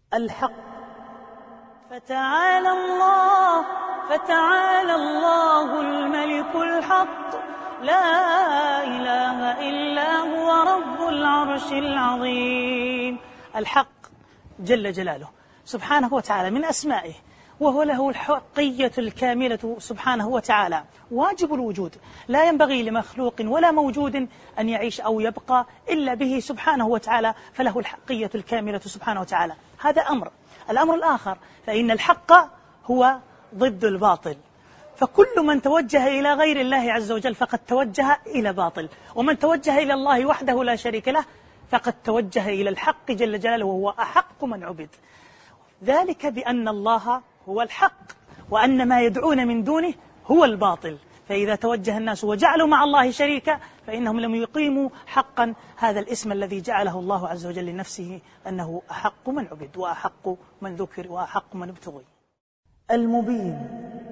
الحق. فتعالى الله الملك الحق، لا إله إلا هو رب العرش العظيم. الحق جل جلاله سبحانه وتعالى من أسمائه، وهو له الحقية الكاملة سبحانه وتعالى، واجب الوجود، لا ينبغي لمخلوق ولا موجود أن يعيش أو يبقى إلا به سبحانه وتعالى، فله الحقية الكاملة سبحانه وتعالى. هذا أمر. الأمر الآخر، فإن الحق هو ضد الباطل، فكل من توجه إلى غير الله عز وجل فقد توجه إلى باطل، ومن توجه إلى الله وحده لا شريك له فقد توجه إلى الحق جل جلاله، وهو أحق من عبد. ذلك بأن الله هو الحق، وأن ما يدعون من دونه هو الباطل. فإذا توجه الناس وجعلوا مع الله شريكا فإنهم لم يقيموا حقا هذا الاسم الذي جعله الله عز وجل لنفسه، أنه أحق من عبد وأحق من ذكر وأحق من ابتغي. المبين.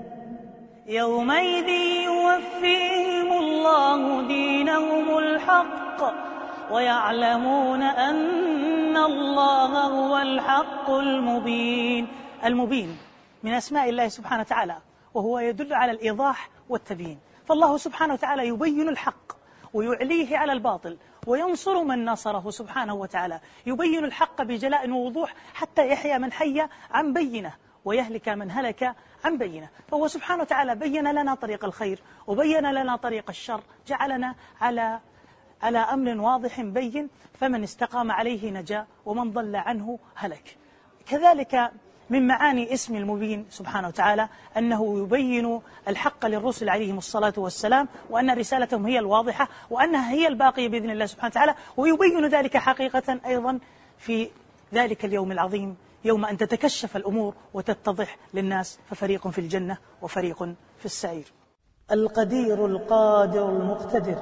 يومئذ يوفيهم الله دينهم الحق ويعلمون أن الله هو الحق المبين. المبين من أسماء الله سبحانه وتعالى، وهو يدل على الإيضاح والتبيين. فالله سبحانه وتعالى يبين الحق ويعليه على الباطل، وينصر من نصره سبحانه وتعالى، يبين الحق بجلاء ووضوح حتى يحيى من حي عن بينه ويهلك من هلك عن بينه. فهو سبحانه وتعالى بين لنا طريق الخير وبين لنا طريق الشر، جعلنا على أمر واضح بين، فمن استقام عليه نجا ومن ضل عنه هلك. كذلك من معاني اسم المبين سبحانه وتعالى أنه يبين الحق للرسل عليهم الصلاة والسلام، وأن رسالتهم هي الواضحة وأنها هي الباقية بإذن الله سبحانه وتعالى، ويبين ذلك حقيقة أيضا في ذلك اليوم العظيم، يوم أن تتكشف الأمور وتتضح للناس، ففريق في الجنة وفريق في السعير. القدير القادر المقتدر.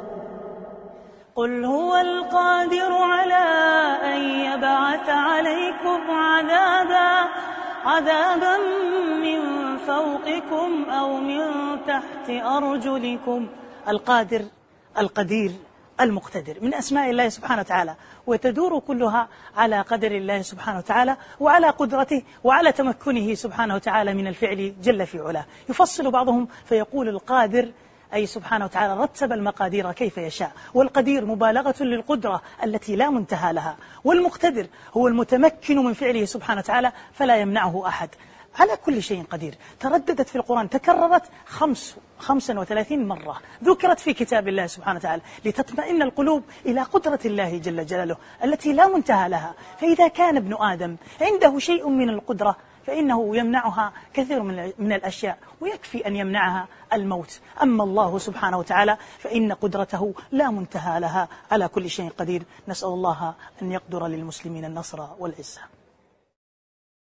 قل هو القادر على أن يبعث عليكم عذابا من فوقكم أو من تحت أرجلكم. القادر القدير المقتدر من أسماء الله سبحانه وتعالى، وتدور كلها على قدر الله سبحانه وتعالى وعلى قدرته وعلى تمكنه سبحانه وتعالى من الفعل جل في علاه. يفصل بعضهم فيقول القادر أي سبحانه وتعالى رتب المقادير كيف يشاء، والقدير مبالغة للقدرة التي لا منتهى لها، والمقتدر هو المتمكن من فعله سبحانه وتعالى فلا يمنعه أحد، على كل شيء قدير. ترددت في القرآن، تكررت 35 مرة، ذكرت في كتاب الله سبحانه وتعالى لتطمئن القلوب إلى قدرة الله جل جلاله التي لا منتهى لها. فإذا كان ابن آدم عنده شيء من القدرة فإنه يمنعها كثير من الأشياء، ويكفي أن يمنعها الموت. أما الله سبحانه وتعالى فإن قدرته لا منتهى لها، على كل شيء قدير. نسأل الله أن يقدر للمسلمين النصر والعزة.